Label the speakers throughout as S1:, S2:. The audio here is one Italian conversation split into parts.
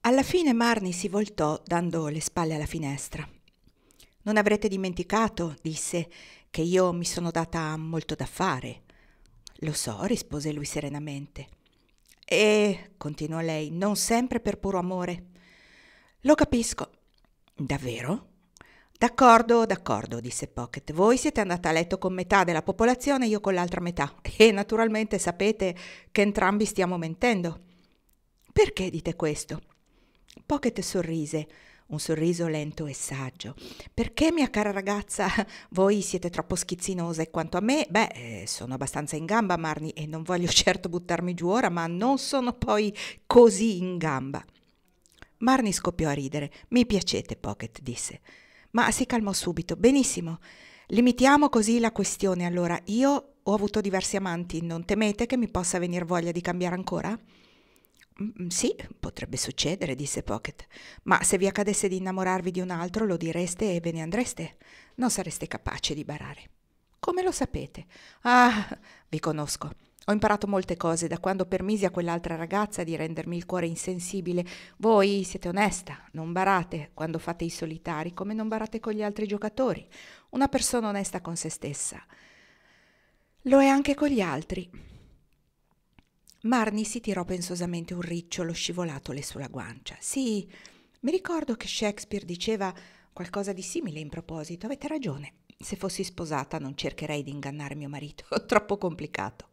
S1: Alla fine Marnie si voltò dando le spalle alla finestra. «Non avrete dimenticato», disse, «che io mi sono data molto da fare». «Lo so», rispose lui serenamente. «E», continuò lei, «non sempre per puro amore». «Lo capisco». «Davvero?» D'accordo, d'accordo», disse Pocket. «Voi siete andata a letto con metà della popolazione, io con l'altra metà. E naturalmente sapete che entrambi stiamo mentendo». «Perché dite questo?» Pocket sorrise, un sorriso lento e saggio. «Perché, mia cara ragazza, voi siete troppo schizzinosa e quanto a me, sono abbastanza in gamba, Marnie, e non voglio certo buttarmi giù ora, ma non sono poi così in gamba». Marnie scoppiò a ridere. «Mi piacete, Pocket», disse. Ma si calmò subito. «Benissimo, limitiamo così la questione allora. Io ho avuto diversi amanti, non temete che mi possa venir voglia di cambiare ancora?» Sì, potrebbe succedere», disse Pocket. «Ma se vi accadesse di innamorarvi di un altro, lo direste e ve ne andreste? Non sareste capace di barare». «Come lo sapete?» «Ah, vi conosco. Ho imparato molte cose da quando permisi a quell'altra ragazza di rendermi il cuore insensibile. Voi siete onesta, non barate quando fate i solitari, come non barate con gli altri giocatori. Una persona onesta con se stessa lo è anche con gli altri». Marnie si tirò pensosamente un ricciolo scivolatole sulla guancia. «Sì, mi ricordo che Shakespeare diceva qualcosa di simile in proposito. Avete ragione. Se fossi sposata non cercherei di ingannare mio marito. Troppo complicato».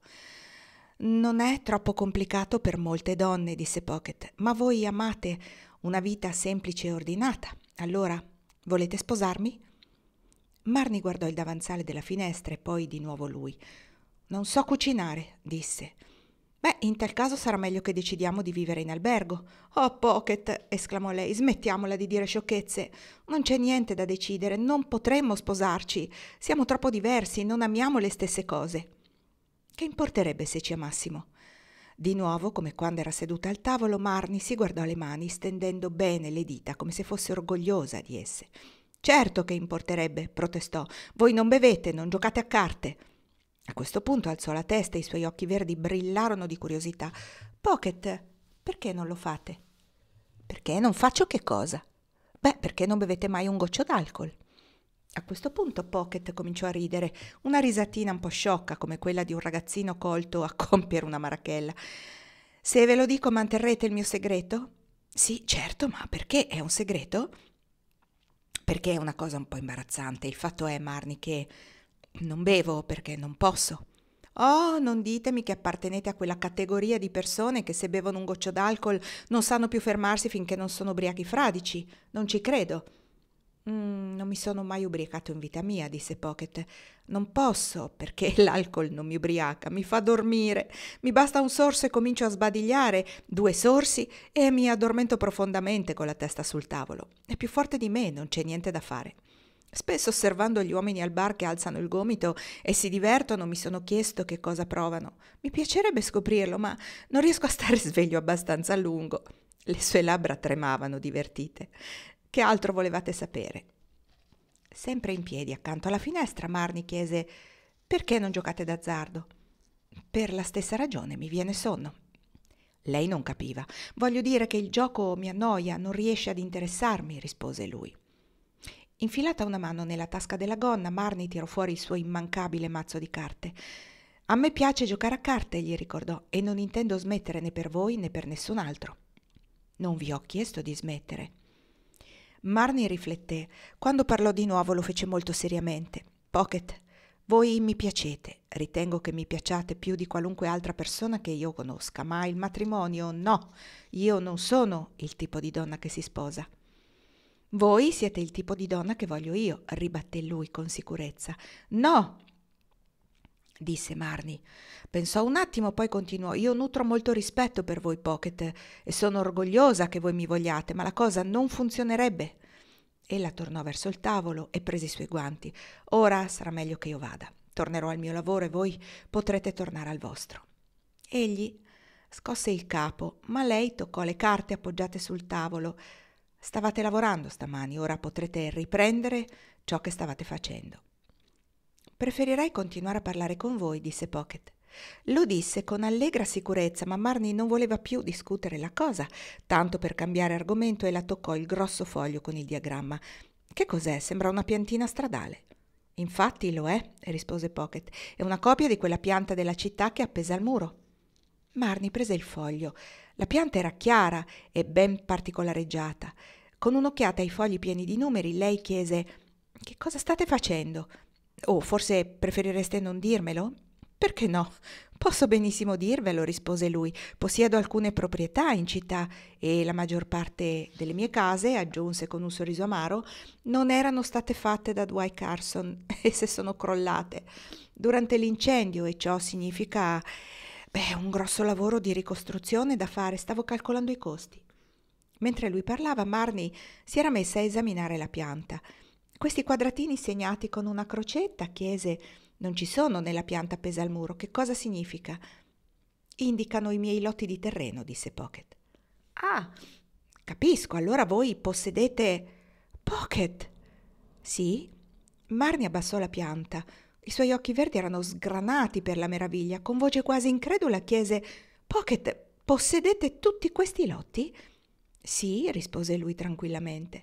S1: «Non è troppo complicato per molte donne», disse Pocket, «ma voi amate una vita semplice e ordinata. Allora, volete sposarmi?» Marnie guardò il davanzale della finestra e poi di nuovo lui. «Non so cucinare», disse. In tal caso sarà meglio che decidiamo di vivere in albergo». «Oh, Pocket», esclamò lei, «smettiamola di dire sciocchezze. Non c'è niente da decidere, non potremmo sposarci. Siamo troppo diversi, non amiamo le stesse cose». «Che importerebbe se ci amassimo?» Di nuovo, come quando era seduta al tavolo, Marnie si guardò le mani, stendendo bene le dita, come se fosse orgogliosa di esse. «Certo che importerebbe», protestò. «Voi non bevete, non giocate a carte». A questo punto alzò la testa e i suoi occhi verdi brillarono di curiosità. «Pocket, perché non lo fate?» «Perché non faccio che cosa?» «Perché non bevete mai un goccio d'alcol?» A questo punto Pocket cominciò a ridere, una risatina un po' sciocca, come quella di un ragazzino colto a compiere una marachella. «Se ve lo dico, manterrete il mio segreto?» «Sì, certo, ma perché? È un segreto?» «Perché è una cosa un po' imbarazzante. Il fatto è, Marnie, che non bevo perché non posso». «Oh, non ditemi che appartenete a quella categoria di persone che se bevono un goccio d'alcol non sanno più fermarsi finché non sono ubriachi fradici. Non ci credo». Non mi sono mai ubriacato in vita mia», disse Pocket. «Non posso, perché l'alcol non mi ubriaca, mi fa dormire. Mi basta un sorso e comincio a sbadigliare, 2 sorsi e mi addormento profondamente con la testa sul tavolo. È più forte di me, non c'è niente da fare». Spesso, osservando gli uomini al bar che alzano il gomito e si divertono, mi sono chiesto che cosa provano. Mi piacerebbe scoprirlo, ma non riesco a stare sveglio abbastanza a lungo. Le sue labbra tremavano, divertite. «Che altro volevate sapere?» Sempre in piedi accanto alla finestra, Marnie chiese: «Perché non giocate d'azzardo?» «Per la stessa ragione, mi viene sonno». Lei non capiva. «Voglio dire che il gioco mi annoia, non riesce ad interessarmi», rispose lui. Infilata una mano nella tasca della gonna, Marnie tirò fuori il suo immancabile mazzo di carte. «A me piace giocare a carte», gli ricordò, «e non intendo smettere né per voi né per nessun altro». «Non vi ho chiesto di smettere». Marnie rifletté. Quando parlò di nuovo lo fece molto seriamente. «Pocket, voi mi piacete, ritengo che mi piacciate più di qualunque altra persona che io conosca, ma il matrimonio no, io non sono il tipo di donna che si sposa». «Voi siete il tipo di donna che voglio io», ribatté lui con sicurezza. «No», disse Marnie. Pensò un attimo, poi continuò: «Io nutro molto rispetto per voi, Pocket, e sono orgogliosa che voi mi vogliate, ma la cosa non funzionerebbe». Ella tornò verso il tavolo e prese i suoi guanti. «Ora sarà meglio che io vada. Tornerò al mio lavoro e voi potrete tornare al vostro». Egli scosse il capo, ma lei toccò le carte appoggiate sul tavolo. «Stavate lavorando stamani, ora potrete riprendere ciò che stavate facendo». «Preferirei continuare a parlare con voi», disse Pocket. Lo disse con allegra sicurezza, ma Marnie non voleva più discutere la cosa, tanto per cambiare argomento e la toccò il grosso foglio con il diagramma. Che cos'è? Sembra una piantina stradale. Infatti lo è, rispose Pocket. È una copia di quella pianta della città che è appesa al muro. Marnie prese il foglio. La pianta era chiara e ben particolareggiata. Con un'occhiata ai fogli pieni di numeri, lei chiese: «Che cosa state facendo? O forse preferireste non dirmelo?» «Perché no? Posso benissimo dirvelo», rispose lui. «Possiedo alcune proprietà in città e la maggior parte delle mie case», aggiunse con un sorriso amaro, «non erano state fatte da Dwight Carson, esse sono crollate durante l'incendio e ciò significa, un grosso lavoro di ricostruzione da fare. Stavo calcolando i costi». Mentre lui parlava, Marnie si era messa a esaminare la pianta. «Questi quadratini segnati con una crocetta», chiese, «non ci sono nella pianta appesa al muro. Che cosa significa?» «Indicano i miei lotti di terreno», disse Pocket. «Ah, capisco. Allora voi possedete...» «Pocket!» «Sì?» Marnie abbassò la pianta. I suoi occhi verdi erano sgranati per la meraviglia. Con voce quasi incredula chiese: «Pocket, possedete tutti questi lotti?» «Sì», rispose lui tranquillamente.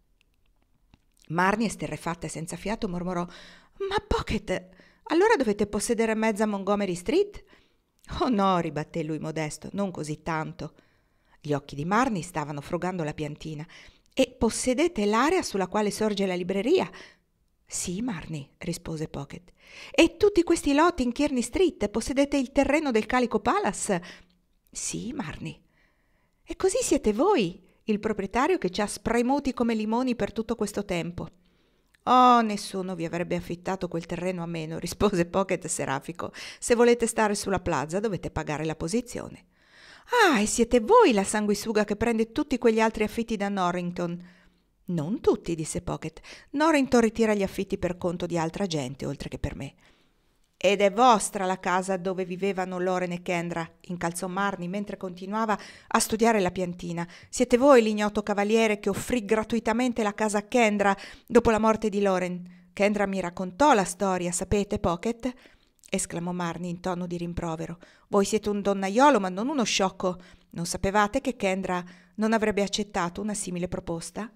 S1: Marnie, esterrefatta e senza fiato, mormorò: «Ma Pocket, allora dovete possedere mezza Montgomery Street?» «Oh no», ribatté lui modesto, «non così tanto». Gli occhi di Marnie stavano frugando la piantina. «E possedete l'area sulla quale sorge la libreria?» «Sì, Marnie», rispose Pocket. «E tutti questi lotti in Kearney Street? Possedete il terreno del Calico Palace?» «Sì, Marnie». «E così siete voi il proprietario che ci ha spremuti come limoni per tutto questo tempo?» «Oh, nessuno vi avrebbe affittato quel terreno a meno», rispose Pocket serafico. «Se volete stare sulla plaza dovete pagare la posizione». «Ah, e siete voi la sanguisuga che prende tutti quegli altri affitti da Norrington?» «Non tutti», disse Pocket. «Norrington ritira gli affitti per conto di altra gente, oltre che per me». «Ed è vostra la casa dove vivevano Loren e Kendra», incalzò Marnie mentre continuava a studiare la piantina. «Siete voi l'ignoto cavaliere che offrì gratuitamente la casa a Kendra dopo la morte di Loren. Kendra mi raccontò la storia, sapete, Pocket?» esclamò Marnie in tono di rimprovero. «Voi siete un donnaiolo, ma non uno sciocco. Non sapevate che Kendra non avrebbe accettato una simile proposta?»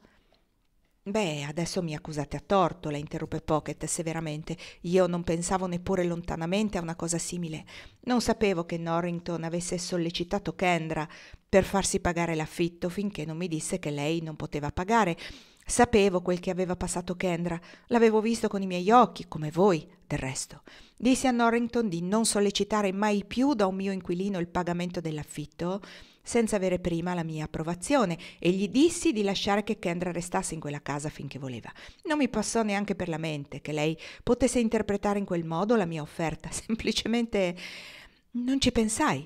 S1: «Adesso mi accusate a torto», la interruppe Pocket severamente. «Io non pensavo neppure lontanamente a una cosa simile. Non sapevo che Norrington avesse sollecitato Kendra per farsi pagare l'affitto finché non mi disse che lei non poteva pagare. Sapevo quel che aveva passato Kendra, l'avevo visto con i miei occhi, come voi, del resto. Dissi a Norrington di non sollecitare mai più da un mio inquilino il pagamento dell'affitto senza avere prima la mia approvazione e gli dissi di lasciare che Kendra restasse in quella casa finché voleva. Non mi passò neanche per la mente che lei potesse interpretare in quel modo la mia offerta, semplicemente non ci pensai».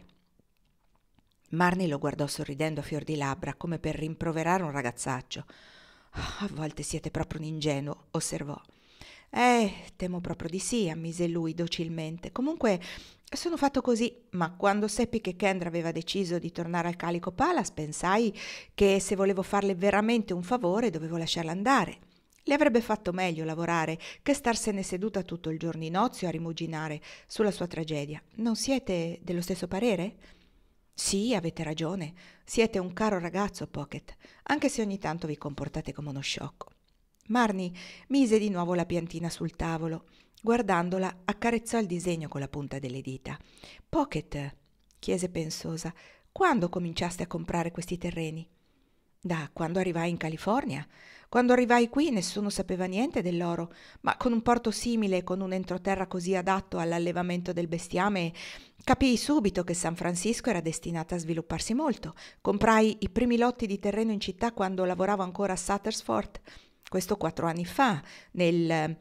S1: Marnie lo guardò sorridendo a fior di labbra, come per rimproverare un ragazzaccio. «A volte siete proprio un ingenuo», osservò. Temo proprio di sì», ammise lui docilmente. «Comunque sono fatto così, ma quando seppi che Kendra aveva deciso di tornare al Calico Palace pensai che se volevo farle veramente un favore dovevo lasciarla andare. Le avrebbe fatto meglio lavorare che starsene seduta tutto il giorno in ozio a rimuginare sulla sua tragedia. Non siete dello stesso parere?» «Sì, avete ragione. Siete un caro ragazzo, Pocket, anche se ogni tanto vi comportate come uno sciocco». Marnie mise di nuovo la piantina sul tavolo. Guardandola, accarezzò il disegno con la punta delle dita. «Pocket», chiese pensosa, «quando cominciaste a comprare questi terreni?» «Da quando arrivai in California. Quando arrivai qui nessuno sapeva niente dell'oro, ma con un porto simile e con un entroterra così adatto all'allevamento del bestiame, capii subito che San Francisco era destinata a svilupparsi molto. Comprai i primi lotti di terreno in città quando lavoravo ancora a Sutter's Fort. Questo 4 anni fa, nel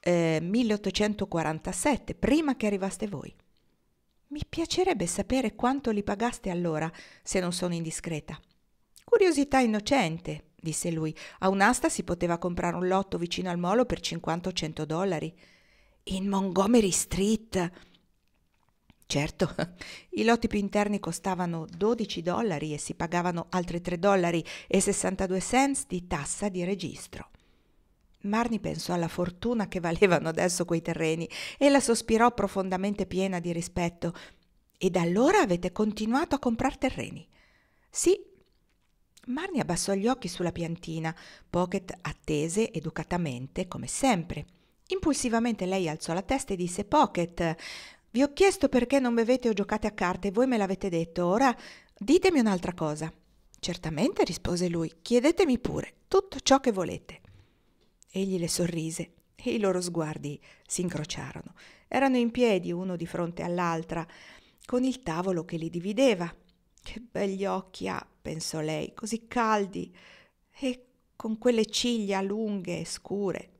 S1: 1847, prima che arrivaste voi». «Mi piacerebbe sapere quanto li pagaste allora, se non sono indiscreta». «Curiosità innocente», disse lui. «A un'asta si poteva comprare un lotto vicino al molo per 50 o 100 dollari». «In Montgomery Street?» «Certo, i lotti più interni costavano 12 dollari e si pagavano altri 3 dollari e 62 cents di tassa di registro». Marnie pensò alla fortuna che valevano adesso quei terreni e la sospirò profondamente piena di rispetto. E da allora avete continuato a comprar terreni? Sì. Marnie abbassò gli occhi sulla piantina. Pocket attese educatamente, come sempre. Impulsivamente lei alzò la testa e disse: Pocket, vi ho chiesto perché non bevete o giocate a carte e voi me l'avete detto. Ora ditemi un'altra cosa. Certamente, rispose lui, chiedetemi pure tutto ciò che volete. Egli le sorrise e i loro sguardi si incrociarono. Erano in piedi uno di fronte all'altra, con il tavolo che li divideva. Che begli occhi ha, pensò lei, così caldi e con quelle ciglia lunghe e scure.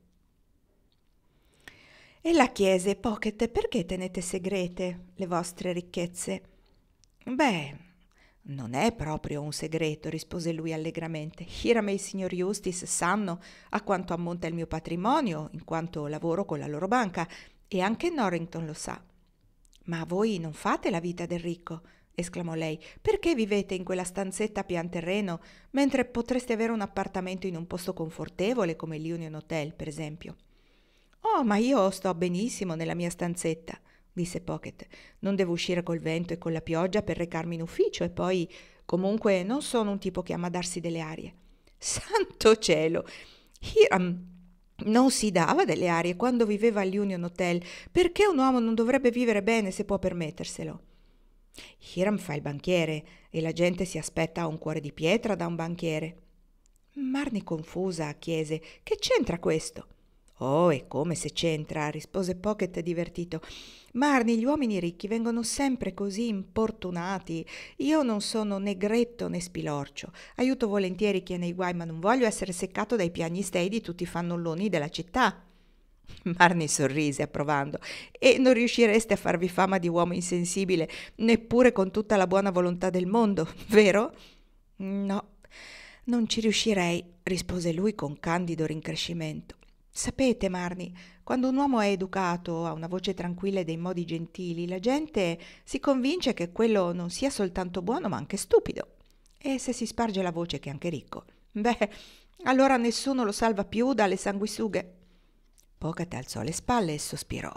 S1: Ella chiese: Pocket, perché tenete segrete le vostre ricchezze? Beh, non è proprio un segreto, rispose lui allegramente. Hiram e il signor Eustace sanno a quanto ammonta il mio patrimonio, in quanto lavoro con la loro banca, e anche Norrington lo sa. Ma voi non fate la vita del ricco, esclamò lei. Perché vivete in quella stanzetta a pian terreno, mentre potreste avere un appartamento in un posto confortevole come l'Union Hotel, per esempio? Oh, ma io sto benissimo nella mia stanzetta, disse Pocket. Non devo uscire col vento e con la pioggia per recarmi in ufficio e poi, comunque, non sono un tipo che ama darsi delle arie. Santo cielo! Hiram non si dava delle arie quando viveva all'Union Hotel. Perché un uomo non dovrebbe vivere bene se può permetterselo? Hiram fa il banchiere e la gente si aspetta un cuore di pietra da un banchiere. Marnie, confusa, chiese: Che c'entra questo? Oh, e come se c'entra, rispose Pocket divertito. Marnie, gli uomini ricchi vengono sempre così importunati. Io non sono né gretto né spilorcio. Aiuto volentieri chi è nei guai, ma non voglio essere seccato dai piagnistei di tutti i fannulloni della città. Marnie sorrise approvando. E non riuscireste a farvi fama di uomo insensibile, neppure con tutta la buona volontà del mondo, vero? No, non ci riuscirei, rispose lui con candido rincrescimento. Sapete, Marnie, quando un uomo è educato, ha una voce tranquilla e dei modi gentili, la gente si convince che quello non sia soltanto buono, ma anche stupido. E se si sparge la voce che è anche ricco, beh, allora nessuno lo salva più dalle sanguisughe. Pocket alzò le spalle e sospirò.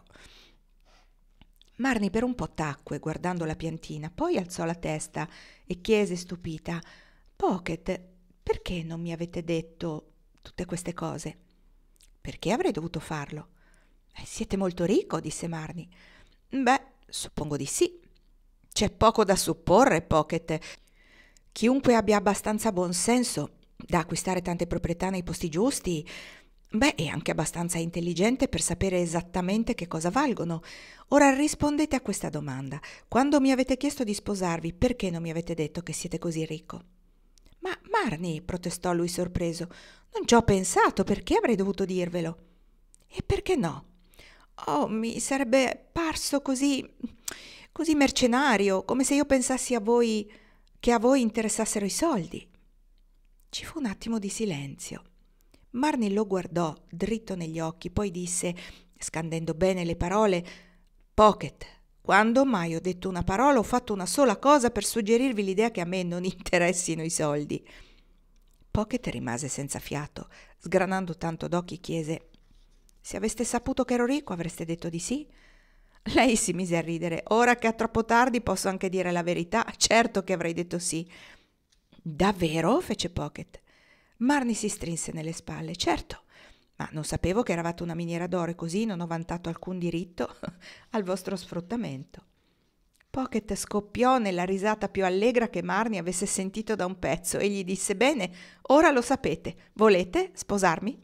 S1: Marnie per un po' tacque guardando la piantina, poi alzò la testa e chiese stupita: Pocket, perché non mi avete detto tutte queste cose? Perché avrei dovuto farlo? Siete molto ricco, disse Marnie. Beh, suppongo di sì. C'è poco da supporre, Pocket. Chiunque abbia abbastanza buon senso da acquistare tante proprietà nei posti giusti, beh, è anche abbastanza intelligente per sapere esattamente che cosa valgono. Ora rispondete a questa domanda. Quando mi avete chiesto di sposarvi, perché non mi avete detto che siete così ricco? Ma Marnie, protestò lui sorpreso, non ci ho pensato, perché avrei dovuto dirvelo? E perché no? Oh, mi sarebbe parso così mercenario, come se io pensassi a voi che a voi interessassero i soldi. Ci fu un attimo di silenzio. Marnie lo guardò dritto negli occhi, poi disse, scandendo bene le parole: Pocket, quando mai ho detto una parola o fatto una sola cosa per suggerirvi l'idea che a me non interessino i soldi? Pocket rimase senza fiato. Sgranando tanto d'occhi chiese: Se aveste saputo che ero ricco avreste detto di sì? Lei si mise a ridere. Ora che è troppo tardi posso anche dire la verità. Certo che avrei detto sì. Davvero? Fece Pocket. Marnie si strinse nelle spalle. Certo, ma non sapevo che eravate una miniera d'oro e così non ho vantato alcun diritto al vostro sfruttamento. Pocket scoppiò nella risata più allegra che Marnie avesse sentito da un pezzo e gli disse: Bene, ora lo sapete. Volete sposarmi?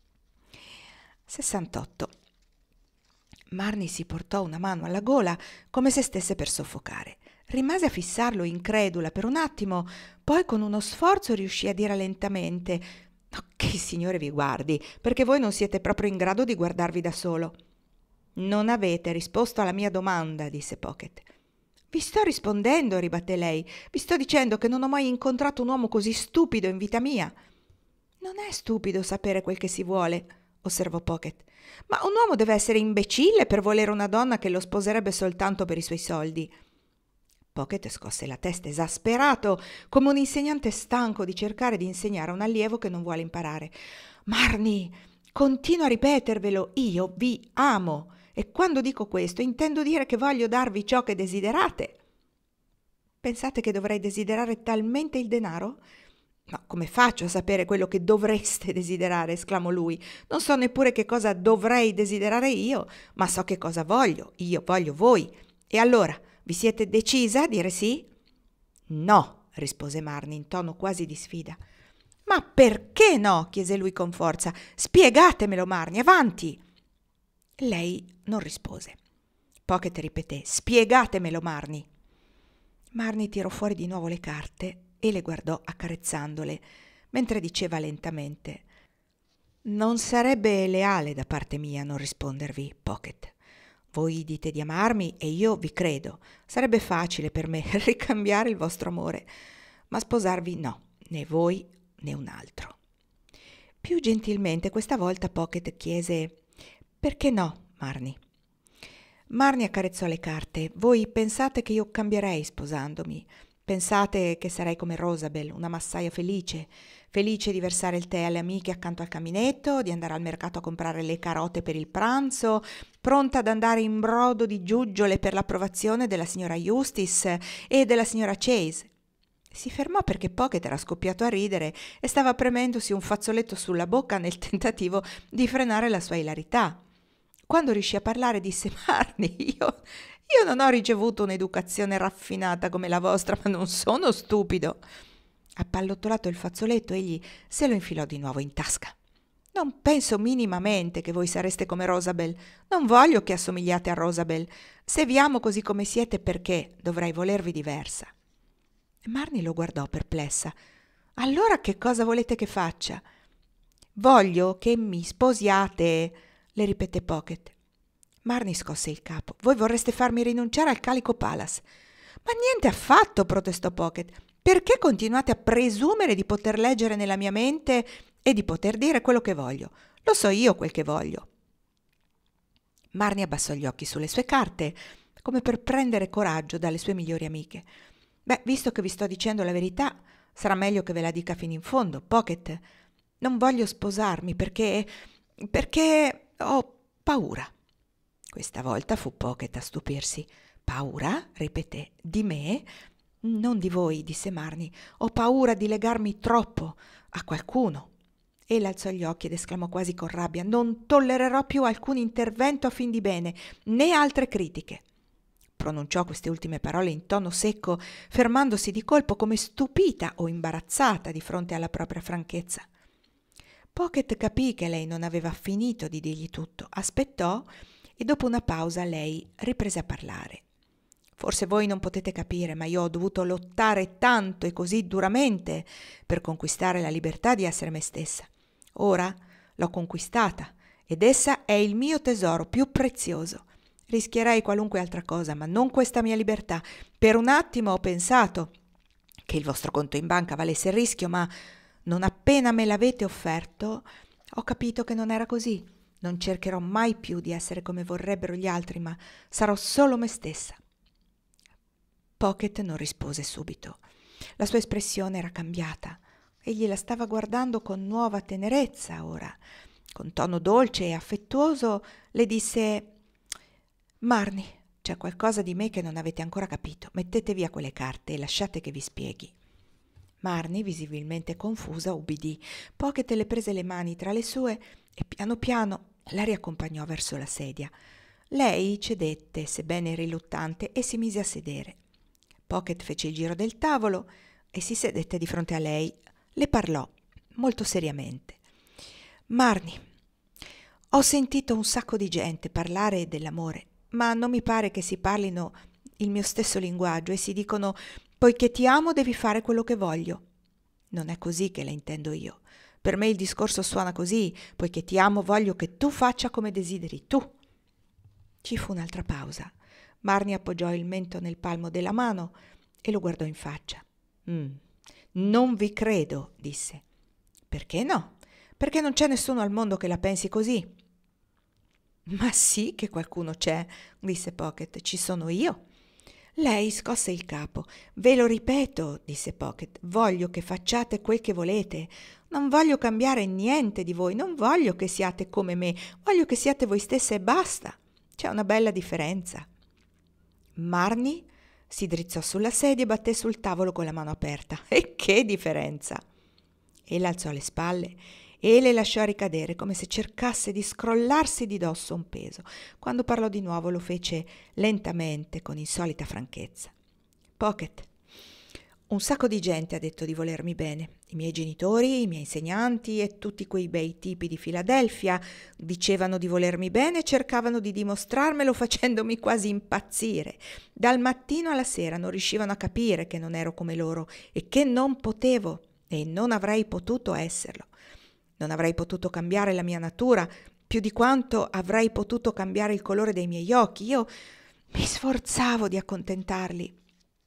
S1: 68. Marnie si portò una mano alla gola come se stesse per soffocare. Rimase a fissarlo incredula per un attimo, poi con uno sforzo riuscì a dire lentamente: «Oh, che il Signore vi guardi, perché voi non siete proprio in grado di guardarvi da solo». «Non avete risposto alla mia domanda», disse Pocket. «Vi sto rispondendo», ribatté lei. «Vi sto dicendo che non ho mai incontrato un uomo così stupido in vita mia». «Non è stupido sapere quel che si vuole», osservò Pocket. «Ma un uomo deve essere imbecille per volere una donna che lo sposerebbe soltanto per i suoi soldi». Pocket scosse la testa esasperato, come un insegnante stanco di cercare di insegnare a un allievo che non vuole imparare. «Marnie, Continuo a ripetervelo, io vi amo. E quando dico questo intendo dire che voglio darvi ciò che desiderate. Pensate che dovrei desiderare talmente il denaro? No, come faccio a sapere quello che dovreste desiderare? Esclamò lui. Non so neppure che cosa dovrei desiderare io, ma so che cosa voglio. Io voglio voi. E allora, vi siete decisa a dire sì? No, rispose Marnie in tono quasi di sfida. Ma perché no? Chiese lui con forza. Spiegatemelo, Marnie, avanti! Lei non rispose. Pocket ripeté: spiegatemelo, Marnie. Marnie tirò fuori di nuovo le carte e le guardò accarezzandole, mentre diceva lentamente: non sarebbe leale da parte mia non rispondervi, Pocket. Voi dite di amarmi e io vi credo. Sarebbe facile per me ricambiare il vostro amore, ma sposarvi no, né voi né un altro. Più gentilmente questa volta Pocket chiese: perché no, Marnie? Marnie accarezzò le carte. Voi pensate che io cambierei sposandomi? Pensate che sarei come Rosabel, una massaia felice, felice di versare il tè alle amiche accanto al caminetto, di andare al mercato a comprare le carote per il pranzo, pronta ad andare in brodo di giuggiole per l'approvazione della signora Eustace e della signora Chase. Si fermò perché Pocket era scoppiato a ridere e stava premendosi un fazzoletto sulla bocca nel tentativo di frenare la sua ilarità. Quando riuscì a parlare disse: Marnie, io non ho ricevuto un'educazione raffinata come la vostra, ma non sono stupido. Appallottolato il fazzoletto, egli se lo infilò di nuovo in tasca. Non penso minimamente che voi sareste come Rosabel. Non voglio che assomigliate a Rosabel. Se vi amo così come siete, perché dovrei volervi diversa? Marnie lo guardò perplessa. Allora che cosa volete che faccia? Voglio che mi sposiate, le ripeté Pocket. Marnie scosse il capo. Voi vorreste farmi rinunciare al Calico Palace. Ma niente affatto, protestò Pocket. Perché continuate a presumere di poter leggere nella mia mente e di poter dire quello che voglio? Lo so io quel che voglio. Marnie abbassò gli occhi sulle sue carte, come per prendere coraggio dalle sue migliori amiche. Beh, visto che vi sto dicendo la verità, sarà meglio che ve la dica fino in fondo, Pocket. Non voglio sposarmi perché ho paura. Questa volta fu Pocket a stupirsi. Paura? Ripeté. Di me? Non di voi, disse Marnie. Ho paura di legarmi troppo a qualcuno. Ella alzò gli occhi ed esclamò quasi con rabbia: non tollererò più alcun intervento a fin di bene, né altre critiche. Pronunciò queste ultime parole in tono secco, fermandosi di colpo come stupita o imbarazzata di fronte alla propria franchezza. Pocket capì che lei non aveva finito di dirgli tutto, aspettò e dopo una pausa lei riprese a parlare. Forse voi non potete capire, ma io ho dovuto lottare tanto e così duramente per conquistare la libertà di essere me stessa. Ora l'ho conquistata ed essa è il mio tesoro più prezioso. Rischierei qualunque altra cosa, ma non questa mia libertà. Per un attimo ho pensato che il vostro conto in banca valesse il rischio, ma non appena me l'avete offerto, ho capito che non era così. Non cercherò mai più di essere come vorrebbero gli altri, ma sarò solo me stessa. Pocket non rispose subito. La sua espressione era cambiata. Egli la stava guardando con nuova tenerezza ora. Con tono dolce e affettuoso le disse: Marnie, c'è qualcosa di me che non avete ancora capito. Mettete via quelle carte e lasciate che vi spieghi. Marnie, visibilmente confusa, ubbidì. Pocket le prese le mani tra le sue e piano piano la riaccompagnò verso la sedia. Lei cedette, sebbene riluttante, e si mise a sedere. Pocket fece il giro del tavolo e si sedette di fronte a lei. Le parlò molto seriamente. Marnie, ho sentito un sacco di gente parlare dell'amore, ma non mi pare che si parlino il mio stesso linguaggio e si dicono: poiché ti amo devi fare quello che voglio. Non è così che la intendo io. Per me il discorso suona così: poiché ti amo voglio che tu faccia come desideri tu. Ci fu un'altra pausa. Marnie appoggiò il mento nel palmo della mano e lo guardò in faccia. Non vi credo, disse. Perché no? Perché non c'è nessuno al mondo che la pensi così. Ma sì che qualcuno c'è, disse Pocket. Ci sono io. Lei scosse il capo. Ve lo ripeto, disse Pocket, voglio che facciate quel che volete. Non voglio cambiare niente di voi, non voglio che siate come me, voglio che siate voi stesse e basta. C'è una bella differenza. Marnie si drizzò sulla sedia e batté sul tavolo con la mano aperta. E che differenza! Ella alzò le spalle e le lasciò ricadere come se cercasse di scrollarsi di dosso un peso. Quando parlò di nuovo lo fece lentamente, con insolita franchezza. Pocket, un sacco di gente ha detto di volermi bene. I miei genitori, i miei insegnanti e tutti quei bei tipi di Filadelfia dicevano di volermi bene e cercavano di dimostrarmelo facendomi quasi impazzire. Dal mattino alla sera non riuscivano a capire che non ero come loro e che non potevo e non avrei potuto esserlo. Non avrei potuto cambiare la mia natura più di quanto avrei potuto cambiare il colore dei miei occhi. Io mi sforzavo di accontentarli.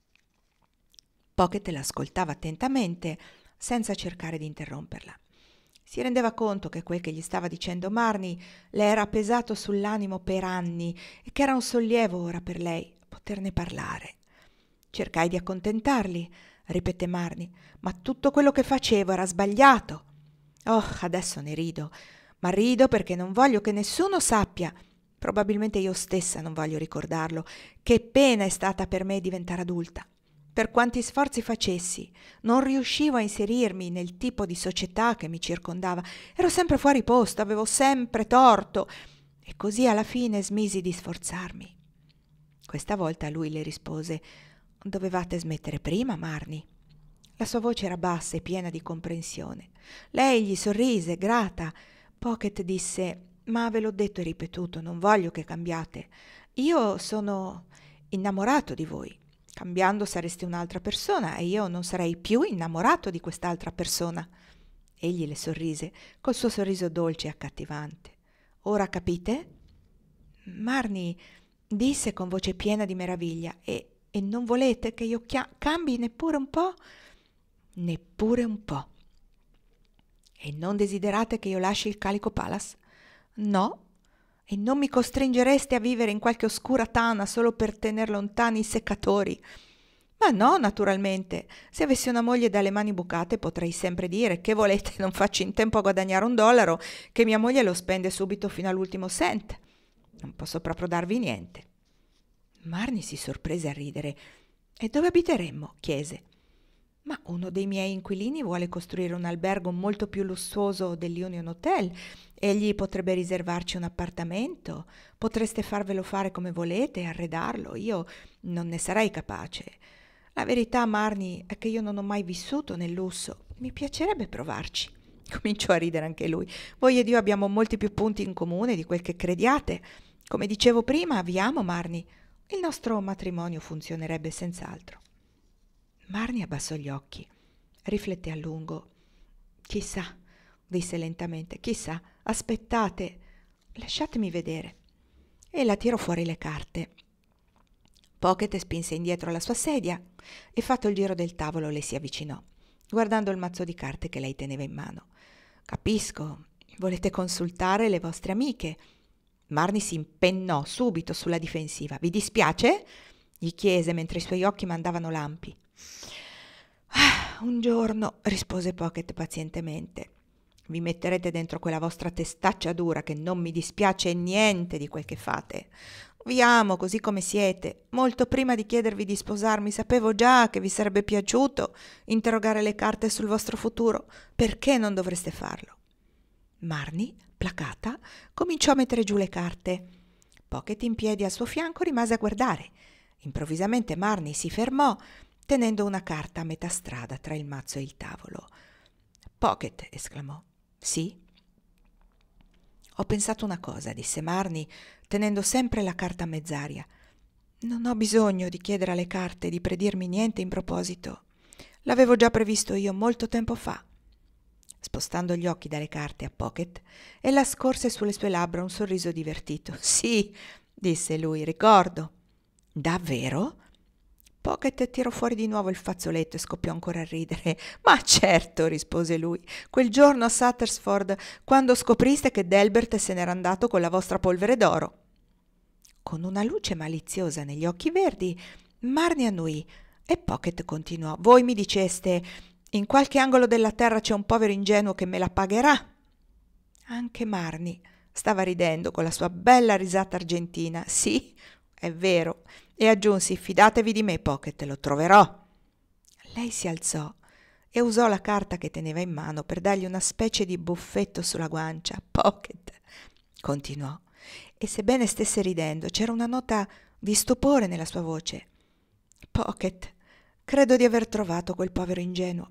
S1: Pocket l'ascoltava attentamente, senza cercare di interromperla. Si rendeva conto che quel che gli stava dicendo Marnie le era pesato sull'animo per anni e che era un sollievo ora per lei poterne parlare. Cercai di accontentarli, ripeté Marnie, ma tutto quello che facevo era sbagliato. Oh, adesso ne rido, ma rido perché non voglio che nessuno sappia, probabilmente io stessa non voglio ricordarlo, che pena è stata per me diventare adulta. Per quanti sforzi facessi, non riuscivo a inserirmi nel tipo di società che mi circondava. Ero sempre fuori posto, avevo sempre torto e così alla fine smisi di sforzarmi. Questa volta lui le rispose: «Dovevate smettere prima, Marnie». La sua voce era bassa e piena di comprensione. Lei gli sorrise, grata. Pocket disse: «Ma ve l'ho detto e ripetuto, non voglio che cambiate. Io sono innamorato di voi. Cambiando sareste un'altra persona e io non sarei più innamorato di quest'altra persona». Egli le sorrise col suo sorriso dolce e accattivante. «Ora capite?» Marnie disse con voce piena di meraviglia. E non volete che io cambi neppure un po'?» «Neppure un po'». «E non desiderate che io lasci il Calico Palace?» «No». «E non mi costringereste a vivere in qualche oscura tana solo per tener lontani i seccatori?» «Ma no, naturalmente. Se avessi una moglie dalle mani bucate potrei sempre dire: che volete, non faccio in tempo a guadagnare $1, che mia moglie lo spende subito fino all'ultimo cent. Non posso proprio darvi niente». Marnie si sorprese a ridere. «E dove abiteremmo?» chiese. «Ma uno dei miei inquilini vuole costruire un albergo molto più lussuoso dell'Union Hotel. Egli potrebbe riservarci un appartamento. Potreste farvelo fare come volete e arredarlo. Io non ne sarei capace. La verità, Marnie, è che io non ho mai vissuto nel lusso. Mi piacerebbe provarci». Cominciò a ridere anche lui. «Voi ed io abbiamo molti più punti in comune di quel che crediate. Come dicevo prima, vi amo, Marnie. Il nostro matrimonio funzionerebbe senz'altro». Marnie abbassò gli occhi, rifletté a lungo. «Chissà», disse lentamente, «chissà, aspettate, lasciatemi vedere». E la tirò fuori le carte. Pocket spinse indietro la sua sedia e, fatto il giro del tavolo, le si avvicinò, guardando il mazzo di carte che lei teneva in mano. «Capisco, volete consultare le vostre amiche». Marnie si impennò subito sulla difensiva. «Vi dispiace?» gli chiese mentre i suoi occhi mandavano lampi. «Un giorno», rispose Pocket pazientemente, «vi metterete dentro quella vostra testaccia dura che non mi dispiace niente di quel che fate. Vi amo così come siete. Molto prima di chiedervi di sposarmi sapevo già che vi sarebbe piaciuto interrogare le carte sul vostro futuro. Perché non dovreste farlo?» Marnie, placata, cominciò a mettere giù le carte. Pocket, in piedi al suo fianco, rimase a guardare. Improvvisamente Marnie si fermò, tenendo una carta a metà strada tra il mazzo e il tavolo. «Pocket», esclamò. «Sì?» «Ho pensato una cosa», disse Marnie, tenendo sempre la carta a mezz'aria. «Non ho bisogno di chiedere alle carte di predirmi niente in proposito. L'avevo già previsto io molto tempo fa». Spostando gli occhi dalle carte a Pocket, ella scorse sulle sue labbra un sorriso divertito. «Sì», disse lui, «ricordo». «Davvero?» Pocket tirò fuori di nuovo il fazzoletto e scoppiò ancora a ridere. «Ma certo», rispose lui, «quel giorno a Suttersford, quando scopriste che Delbert se n'era andato con la vostra polvere d'oro». Con una luce maliziosa negli occhi verdi, Marnie annuì e Pocket continuò. «Voi mi diceste: In qualche angolo della terra c'è un povero ingenuo che me la pagherà. Anche Marnie stava ridendo con la sua bella risata argentina. Sì, è vero. E aggiunsi: fidatevi di me, Pocket, lo troverò. Lei si alzò e usò la carta che teneva in mano per dargli una specie di buffetto sulla guancia. Pocket, continuò, e sebbene stesse ridendo, c'era una nota di stupore nella sua voce. Pocket, credo di aver trovato quel povero ingenuo.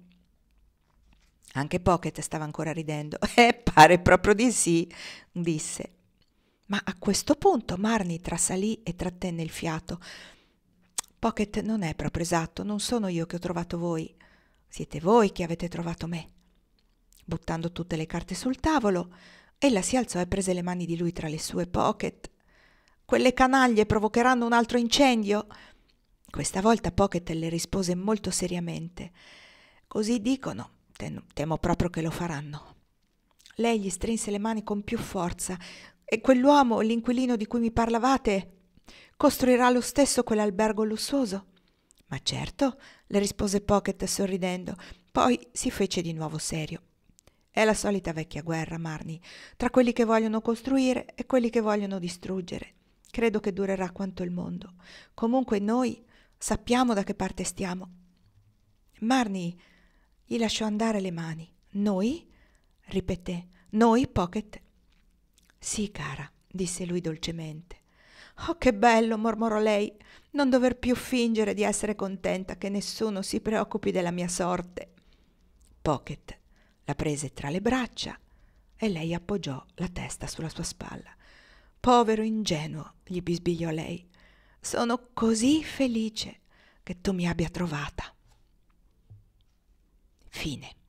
S1: Anche Pocket stava ancora ridendo. Pare proprio di sì, disse. Ma a questo punto Marnie trasalì e trattenne il fiato. Pocket, non è proprio esatto, non sono io che ho trovato voi. Siete voi che avete trovato me. Buttando tutte le carte sul tavolo, ella si alzò e prese le mani di lui tra le sue. Pocket, quelle canaglie provocheranno un altro incendio. Questa volta Pocket le rispose molto seriamente. Così dicono, temo proprio che lo faranno. Lei gli strinse le mani con più forza. E quell'uomo, l'inquilino di cui mi parlavate, costruirà lo stesso quell'albergo lussuoso? Ma certo, le rispose Pocket sorridendo. Poi si fece di nuovo serio. È la solita vecchia guerra, Marnie, tra quelli che vogliono costruire e quelli che vogliono distruggere. Credo che durerà quanto il mondo. Comunque noi sappiamo da che parte stiamo. Marnie gli lasciò andare le mani. Noi? Ripeté. Noi, Pocket? Sì, cara, disse lui dolcemente. Oh, che bello, mormorò lei, non dover più fingere di essere contenta che nessuno si preoccupi della mia sorte. Pocket la prese tra le braccia e lei appoggiò la testa sulla sua spalla. Povero ingenuo, gli bisbigliò lei, sono così felice che tu mi abbia trovata. Fine.